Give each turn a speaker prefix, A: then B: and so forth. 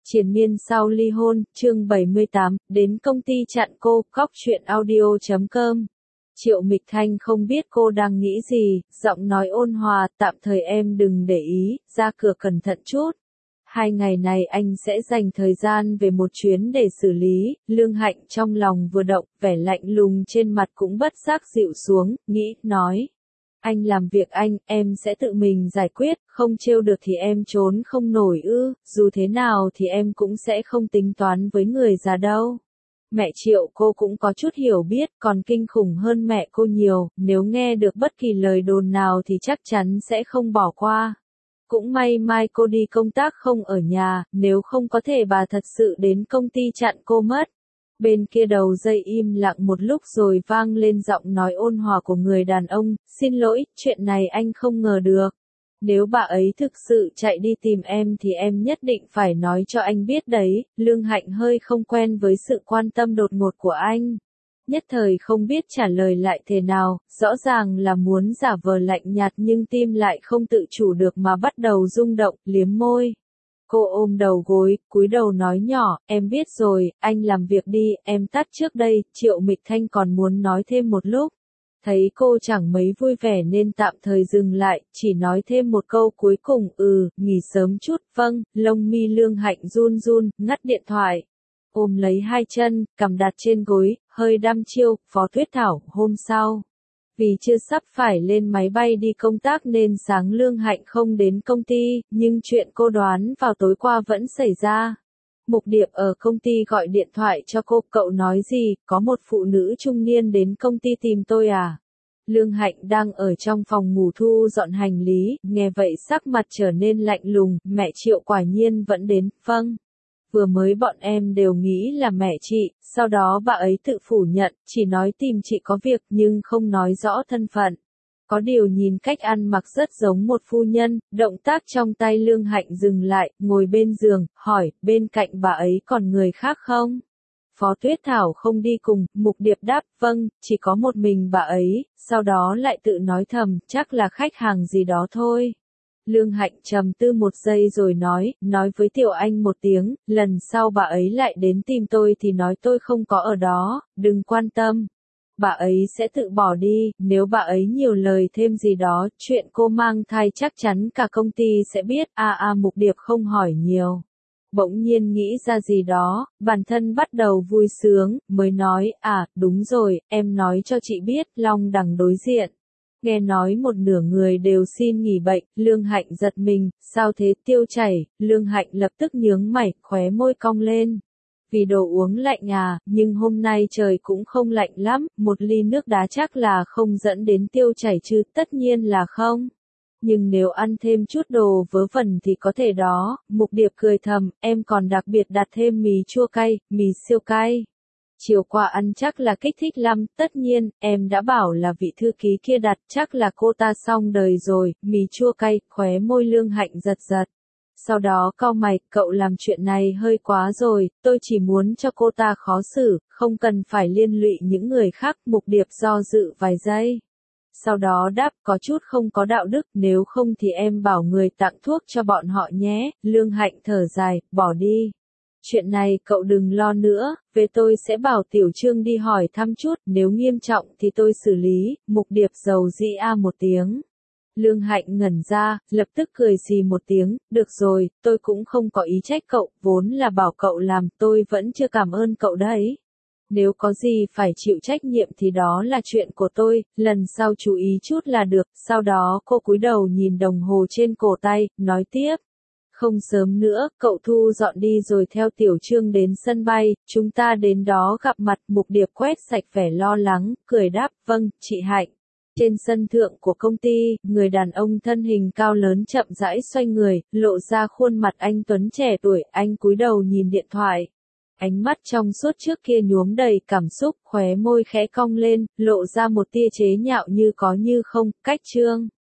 A: Triền miên sau ly hôn, chương 78, đến công ty chặn cô, góc chuyện audio.com. Triệu Mịch Thanh không biết cô đang nghĩ gì, giọng nói ôn hòa, tạm thời em đừng để ý, ra cửa cẩn thận chút. 2 ngày này anh sẽ dành thời gian về một chuyến để xử lý. Lương Hạnh trong lòng vừa động, vẻ lạnh lùng trên mặt cũng bất giác dịu xuống, nghĩ, nói. Anh làm việc anh, em sẽ tự mình giải quyết, không trêu được thì em trốn không nổi ư, dù thế nào thì em cũng sẽ không tính toán với người già đâu. Mẹ Triệu cô cũng có chút hiểu biết, còn kinh khủng hơn mẹ cô nhiều, nếu nghe được bất kỳ lời đồn nào thì chắc chắn sẽ không bỏ qua. Cũng may mai cô đi công tác không ở nhà, nếu không có thể bà thật sự đến công ty chặn cô mất. Bên kia đầu dây im lặng một lúc rồi vang lên giọng nói ôn hòa của người đàn ông, xin lỗi, chuyện này anh không ngờ được. Nếu bà ấy thực sự chạy đi tìm em thì em nhất định phải nói cho anh biết đấy. Lương Hạnh hơi không quen với sự quan tâm đột ngột của anh. Nhất thời không biết trả lời lại thế nào, rõ ràng là muốn giả vờ lạnh nhạt nhưng tim lại không tự chủ được mà bắt đầu rung động, liếm môi. Cô ôm đầu gối, cúi đầu nói nhỏ, em biết rồi, anh làm việc đi, em tắt trước đây. Triệu Mịch Thanh còn muốn nói thêm một lúc. Thấy cô chẳng mấy vui vẻ nên tạm thời dừng lại, chỉ nói thêm một câu cuối cùng, nghỉ sớm chút, vâng. Lông mi Lương Hạnh run run, ngắt điện thoại. Ôm lấy hai chân, cằm đặt trên gối, hơi đăm chiêu, Phó Tuyết Thảo, hôm sau. Vì chưa sắp phải lên máy bay đi công tác nên sáng Lương Hạnh không đến công ty, nhưng chuyện cô đoán vào tối qua vẫn xảy ra. Mục Điệp ở công ty gọi điện thoại cho cô, cậu nói gì, có một phụ nữ trung niên đến công ty tìm tôi à? Lương Hạnh đang ở trong phòng ngủ thu dọn hành lý, nghe vậy sắc mặt trở nên lạnh lùng, mẹ Triệu quả nhiên vẫn đến, vâng. Vừa mới bọn em đều nghĩ là mẹ chị, sau đó bà ấy tự phủ nhận, chỉ nói tìm chị có việc nhưng không nói rõ thân phận. Có điều nhìn cách ăn mặc rất giống một phu nhân, động tác trong tay Lương Hạnh dừng lại, ngồi bên giường, hỏi, bên cạnh bà ấy còn người khác không? Phó Tuyết Thảo không đi cùng, Mục Điệp đáp, vâng, chỉ có một mình bà ấy, sau đó lại tự nói thầm, chắc là khách hàng gì đó thôi. Lương Hạnh trầm tư một giây rồi nói với Tiểu Anh một tiếng, lần sau bà ấy lại đến tìm tôi thì nói tôi không có ở đó, đừng quan tâm. Bà ấy sẽ tự bỏ đi, nếu bà ấy nhiều lời thêm gì đó, chuyện cô mang thai chắc chắn cả công ty sẽ biết, Mục Điệp không hỏi nhiều. Bỗng nhiên nghĩ ra gì đó, bản thân bắt đầu vui sướng, mới nói, đúng rồi, em nói cho chị biết, Long Đằng đối diện. Nghe nói một nửa người đều xin nghỉ bệnh, Lương Hạnh giật mình, sao thế, tiêu chảy, Lương Hạnh lập tức nhướng mày, khóe môi cong lên. Vì đồ uống lạnh nhưng hôm nay trời cũng không lạnh lắm, một ly nước đá chắc là không dẫn đến tiêu chảy chứ, tất nhiên là không. Nhưng nếu ăn thêm chút đồ vớ vẩn thì có thể đó. Mục Điệp cười thầm, em còn đặc biệt đặt thêm mì chua cay, mì siêu cay. Chiều qua ăn chắc là kích thích lắm, tất nhiên, em đã bảo là vị thư ký kia đặt, chắc là cô ta xong đời rồi, mì chua cay, khóe môi Lương Hạnh giật giật. Sau đó cau mày, cậu làm chuyện này hơi quá rồi, tôi chỉ muốn cho cô ta khó xử, không cần phải liên lụy những người khác. Mục Điệp do dự vài giây. Sau đó đáp, có chút không có đạo đức, nếu không thì em bảo người tặng thuốc cho bọn họ nhé. Lương Hạnh thở dài, bỏ đi. Chuyện này cậu đừng lo nữa, về tôi sẽ bảo Tiểu Trương đi hỏi thăm chút, nếu nghiêm trọng thì tôi xử lý. Mục Điệp dầu dĩ một tiếng. Lương Hạnh ngẩn ra, lập tức cười xì một tiếng, được rồi, tôi cũng không có ý trách cậu, vốn là bảo cậu làm, tôi vẫn chưa cảm ơn cậu đấy. Nếu có gì phải chịu trách nhiệm thì đó là chuyện của tôi, lần sau chú ý chút là được. Sau đó cô cúi đầu nhìn đồng hồ trên cổ tay, nói tiếp. Không sớm nữa, cậu thu dọn đi rồi theo Tiểu Trương đến sân bay, chúng ta đến đó gặp mặt. Mục Điệp quét sạch vẻ lo lắng, cười đáp, vâng, chị Hạnh. Trên sân thượng của công ty, người đàn ông thân hình cao lớn chậm rãi xoay người, lộ ra khuôn mặt anh tuấn trẻ tuổi, anh cúi đầu nhìn điện thoại. Ánh mắt trong suốt trước kia nhuốm đầy cảm xúc, khóe môi khẽ cong lên, lộ ra một tia chế nhạo như có như không, cách Trương.